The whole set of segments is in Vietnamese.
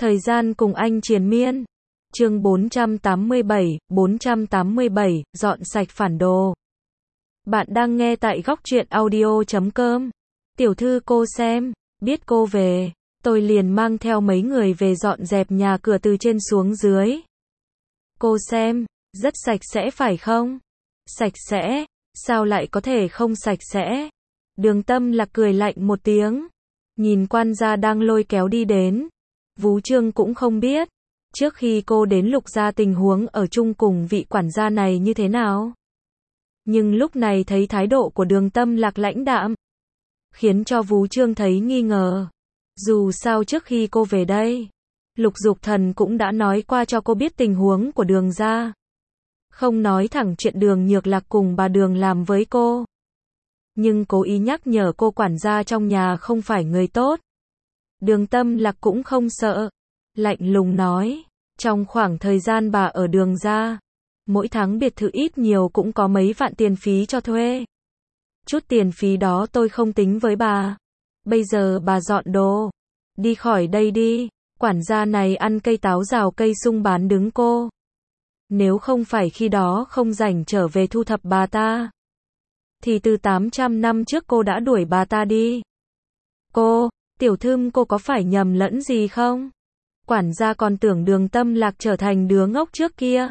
Thời gian cùng anh triền miên. Chương 487, dọn sạch phản đồ. Bạn đang nghe tại góc truyện audio.com. Tiểu thư cô xem, biết cô về, tôi liền mang theo mấy người về dọn dẹp nhà cửa từ trên xuống dưới. Cô xem, rất sạch sẽ phải không? Sạch sẽ, sao lại có thể không sạch sẽ? Đường Tâm Lạc cười lạnh một tiếng, nhìn quan gia đang lôi kéo đi đến. Vú Trương cũng không biết, trước khi cô đến Lục gia tình huống ở chung cùng vị quản gia này như thế nào. Nhưng lúc này thấy thái độ của Đường Tâm Lạc lãnh đạm, khiến cho Vú Trương thấy nghi ngờ. Dù sao trước khi cô về đây, Lục Dục Thần cũng đã nói qua cho cô biết tình huống của Đường gia. Không nói thẳng chuyện Đường Nhược Lạc cùng bà Đường làm với cô, nhưng cố ý nhắc nhở cô quản gia trong nhà không phải người tốt. Đường Tâm Lạc cũng không sợ, lạnh lùng nói, trong khoảng thời gian bà ở Đường gia, mỗi tháng biệt thự ít nhiều cũng có mấy vạn tiền phí cho thuê. Chút tiền phí đó tôi không tính với bà. Bây giờ bà dọn đồ, đi khỏi đây đi. Quản gia này ăn cây táo rào cây sung bán đứng cô. Nếu không phải khi đó không rảnh trở về thu thập bà ta, thì từ 800 năm trước cô đã đuổi bà ta đi. Cô, tiểu thư cô có phải nhầm lẫn gì không? Quản gia còn tưởng Đường Tâm Lạc trở thành đứa ngốc trước kia.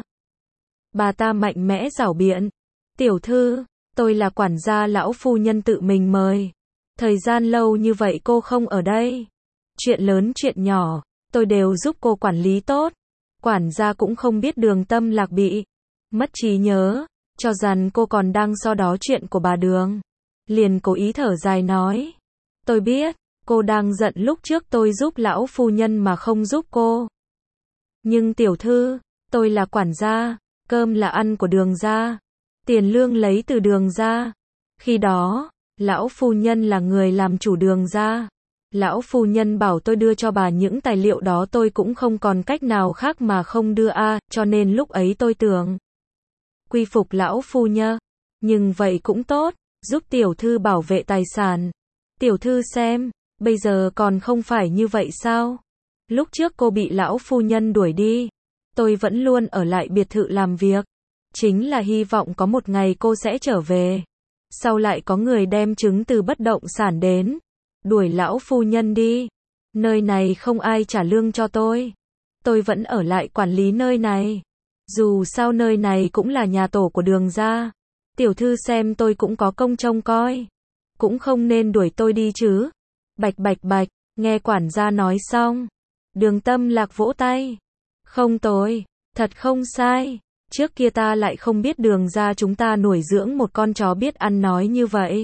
Bà ta mạnh mẽ giảo biện. Tiểu thư, tôi là quản gia lão phu nhân tự mình mời. Thời gian lâu như vậy cô không ở đây. Chuyện lớn chuyện nhỏ, tôi đều giúp cô quản lý tốt. Quản gia cũng không biết Đường Tâm Lạc bị mất trí nhớ, cho rằng cô còn đang so đo chuyện của bà Đường. Liền cố ý thở dài nói. Tôi biết, cô đang giận lúc trước tôi giúp lão phu nhân mà không giúp cô. Nhưng tiểu thư, tôi là quản gia, cơm là ăn của Đường gia, tiền lương lấy từ Đường gia. Khi đó, lão phu nhân là người làm chủ Đường gia. Lão phu nhân bảo tôi đưa cho bà những tài liệu đó, tôi cũng không còn cách nào khác mà không đưa cho nên lúc ấy tôi tưởng quy phục lão phu nhân. Nhưng vậy cũng tốt, giúp tiểu thư bảo vệ tài sản. Tiểu thư xem, bây giờ còn không phải như vậy sao? Lúc trước cô bị lão phu nhân đuổi đi, tôi vẫn luôn ở lại biệt thự làm việc, chính là hy vọng có một ngày cô sẽ trở về. Sau lại có người đem chứng từ bất động sản đến, đuổi lão phu nhân đi. Nơi này không ai trả lương cho tôi vẫn ở lại quản lý nơi này. Dù sao nơi này cũng là nhà tổ của Đường gia. Tiểu thư xem tôi cũng có công trông coi, cũng không nên đuổi tôi đi chứ. Bạch bạch bạch, nghe quản gia nói xong, Đường Tâm Lạc vỗ tay. Không tồi, thật không sai. Trước kia ta lại không biết Đường gia chúng ta nuôi dưỡng một con chó biết ăn nói như vậy.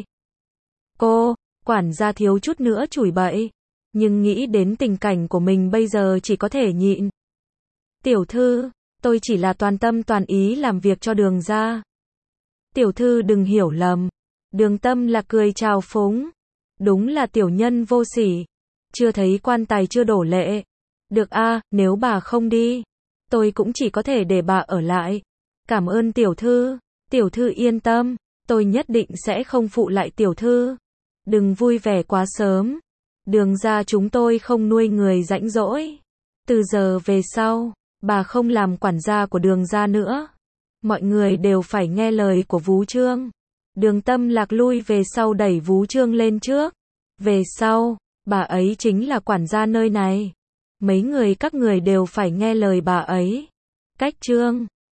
Cô, quản gia thiếu chút nữa chửi bậy, nhưng nghĩ đến tình cảnh của mình bây giờ chỉ có thể nhịn. Tiểu thư, tôi chỉ là toàn tâm toàn ý làm việc cho Đường gia. Tiểu thư đừng hiểu lầm. Đường Tâm Lạc cười chào phúng. Đúng là tiểu nhân vô sỉ. Chưa thấy quan tài chưa đổ lệ. Được nếu bà không đi, tôi cũng chỉ có thể để bà ở lại. Cảm ơn tiểu thư. Tiểu thư yên tâm, tôi nhất định sẽ không phụ lại tiểu thư. Đừng vui vẻ quá sớm. Đường gia chúng tôi không nuôi người rãnh rỗi. Từ giờ về sau, bà không làm quản gia của Đường gia nữa. Mọi người đều phải nghe lời của Vú Trương. Đường Tâm Lạc lui về sau đẩy Vú Trương lên trước. Về sau, bà ấy chính là quản gia nơi này. Mấy người các người đều phải nghe lời bà ấy. Cách Trương.